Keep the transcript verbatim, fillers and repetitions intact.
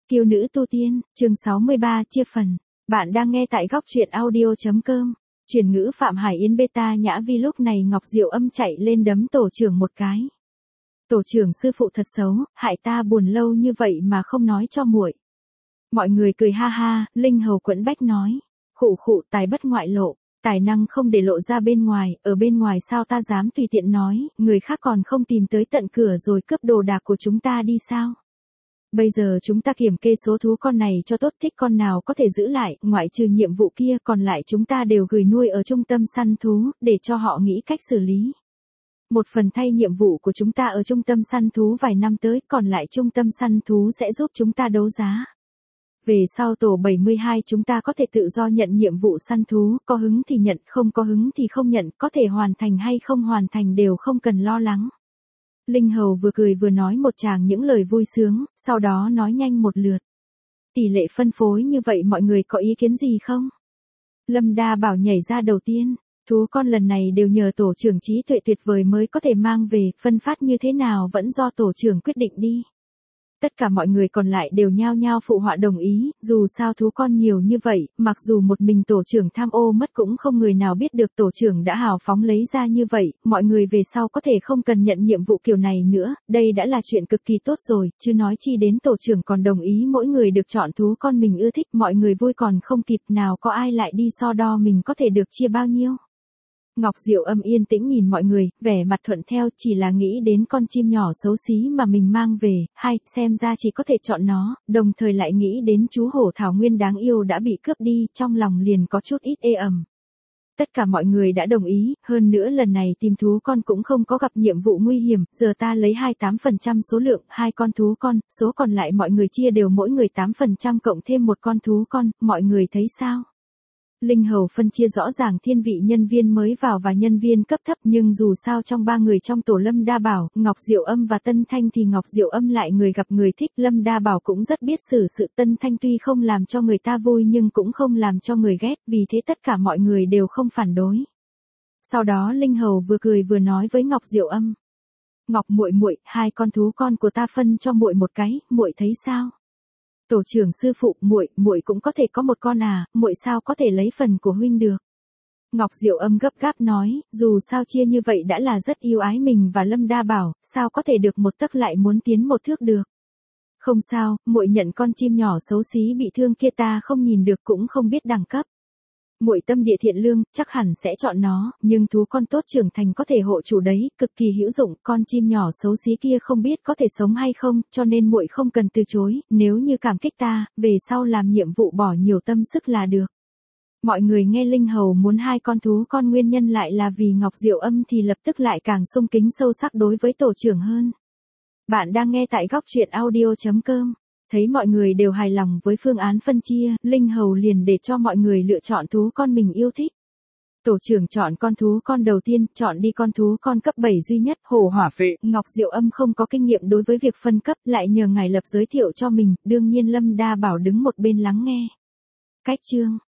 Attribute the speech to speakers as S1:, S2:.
S1: Kiêu nữ tu tiên, chương sáu mươi ba chia phần. Bạn đang nghe tại góc truyện audio.com. Truyền ngữ Phạm Hải Yến beta nhã vi. Lúc này Ngọc Diệu Âm chạy lên đấm tổ trưởng một cái. Tổ trưởng sư phụ thật xấu, hại ta buồn lâu như vậy mà không nói cho muội. Mọi người cười ha ha, Linh Hầu quẫn bách nói. Khụ khụ, tài bất ngoại lộ. Tài năng không để lộ ra bên ngoài, ở bên ngoài sao ta dám tùy tiện nói, người khác còn không tìm tới tận cửa rồi cướp đồ đạc của chúng ta đi sao? Bây giờ chúng ta kiểm kê số thú con này cho tốt, thích con nào có thể giữ lại, ngoại trừ nhiệm vụ kia còn lại chúng ta đều gửi nuôi ở trung tâm săn thú, để cho họ nghĩ cách xử lý. Một phần thay nhiệm vụ của chúng ta ở trung tâm săn thú vài năm tới, còn lại trung tâm săn thú sẽ giúp chúng ta đấu giá. Về sau tổ bảy mươi hai chúng ta có thể tự do nhận nhiệm vụ săn thú, có hứng thì nhận, không có hứng thì không nhận, có thể hoàn thành hay không hoàn thành đều không cần lo lắng. Linh Hầu vừa cười vừa nói một tràng những lời vui sướng, sau đó nói nhanh một lượt. Tỷ lệ phân phối như vậy mọi người có ý kiến gì không? Lâm Đa Bảo nhảy ra đầu tiên, thú con lần này đều nhờ tổ trưởng trí tuệ tuyệt vời mới có thể mang về, phân phát như thế nào vẫn do tổ trưởng quyết định đi. Tất cả mọi người còn lại đều nhao nhao phụ họa đồng ý, dù sao thú con nhiều như vậy, mặc dù một mình tổ trưởng tham ô mất cũng không người nào biết được tổ trưởng đã hào phóng lấy ra như vậy, mọi người về sau có thể không cần nhận nhiệm vụ kiểu này nữa, đây đã là chuyện cực kỳ tốt rồi, chứ nói chi đến tổ trưởng còn đồng ý mỗi người được chọn thú con mình ưa thích, mọi người vui còn không kịp, nào có ai lại đi so đo mình có thể được chia bao nhiêu. Ngọc Diệu Âm yên tĩnh nhìn mọi người, vẻ mặt thuận theo, chỉ là nghĩ đến con chim nhỏ xấu xí mà mình mang về, hay, xem ra chỉ có thể chọn nó, đồng thời lại nghĩ đến chú hổ thảo nguyên đáng yêu đã bị cướp đi, trong lòng liền có chút ít ê ẩm. Tất cả mọi người đã đồng ý, hơn nữa lần này tìm thú con cũng không có gặp nhiệm vụ nguy hiểm, giờ ta lấy hai mươi tám phần trăm số lượng, hai con thú con, số còn lại mọi người chia đều mỗi người tám phần trăm cộng thêm một con thú con, mọi người thấy sao? Linh Hầu phân chia rõ ràng thiên vị nhân viên mới vào và nhân viên cấp thấp, nhưng dù sao trong ba người trong tổ Lâm Đa Bảo, Ngọc Diệu Âm và Tân Thanh thì Ngọc Diệu Âm lại người gặp người thích, Lâm Đa Bảo cũng rất biết xử sự, Tân Thanh tuy không làm cho người ta vui nhưng cũng không làm cho người ghét, vì thế tất cả mọi người đều không phản đối. Sau đó Linh Hầu vừa cười vừa nói với Ngọc Diệu Âm. Ngọc muội muội, hai con thú con của ta phân cho muội một cái, muội thấy sao? Tổ trưởng sư phụ, muội, muội cũng có thể có một con à, muội sao có thể lấy phần của huynh được? Ngọc Diệu Âm gấp gáp nói, dù sao chia như vậy đã là rất yêu ái mình và Lâm Đa Bảo, sao có thể được một tấc lại muốn tiến một thước được? Không sao, muội nhận con chim nhỏ xấu xí bị thương kia, ta không nhìn được cũng không biết đẳng cấp. Muội tâm địa thiện lương, chắc hẳn sẽ chọn nó, nhưng thú con tốt trưởng thành có thể hộ chủ đấy, cực kỳ hữu dụng, con chim nhỏ xấu xí kia không biết có thể sống hay không, cho nên muội không cần từ chối, nếu như cảm kích ta, về sau làm nhiệm vụ bỏ nhiều tâm sức là được. Mọi người nghe Linh Hầu muốn hai con thú con nguyên nhân lại là vì Ngọc Diệu Âm thì lập tức lại càng sung kính sâu sắc đối với tổ trưởng hơn. Bạn đang nghe tại góc truyện audio.com. Thấy mọi người đều hài lòng với phương án phân chia, Linh Hầu liền để cho mọi người lựa chọn thú con mình yêu thích. Tổ trưởng chọn con thú con đầu tiên, chọn đi con thú con cấp bảy duy nhất, hổ hỏa phệ. Ngọc Diệu Âm không có kinh nghiệm đối với việc phân cấp, lại nhờ ngài lập giới thiệu cho mình, đương nhiên Lâm Đa Bảo đứng một bên lắng nghe. Cách chương,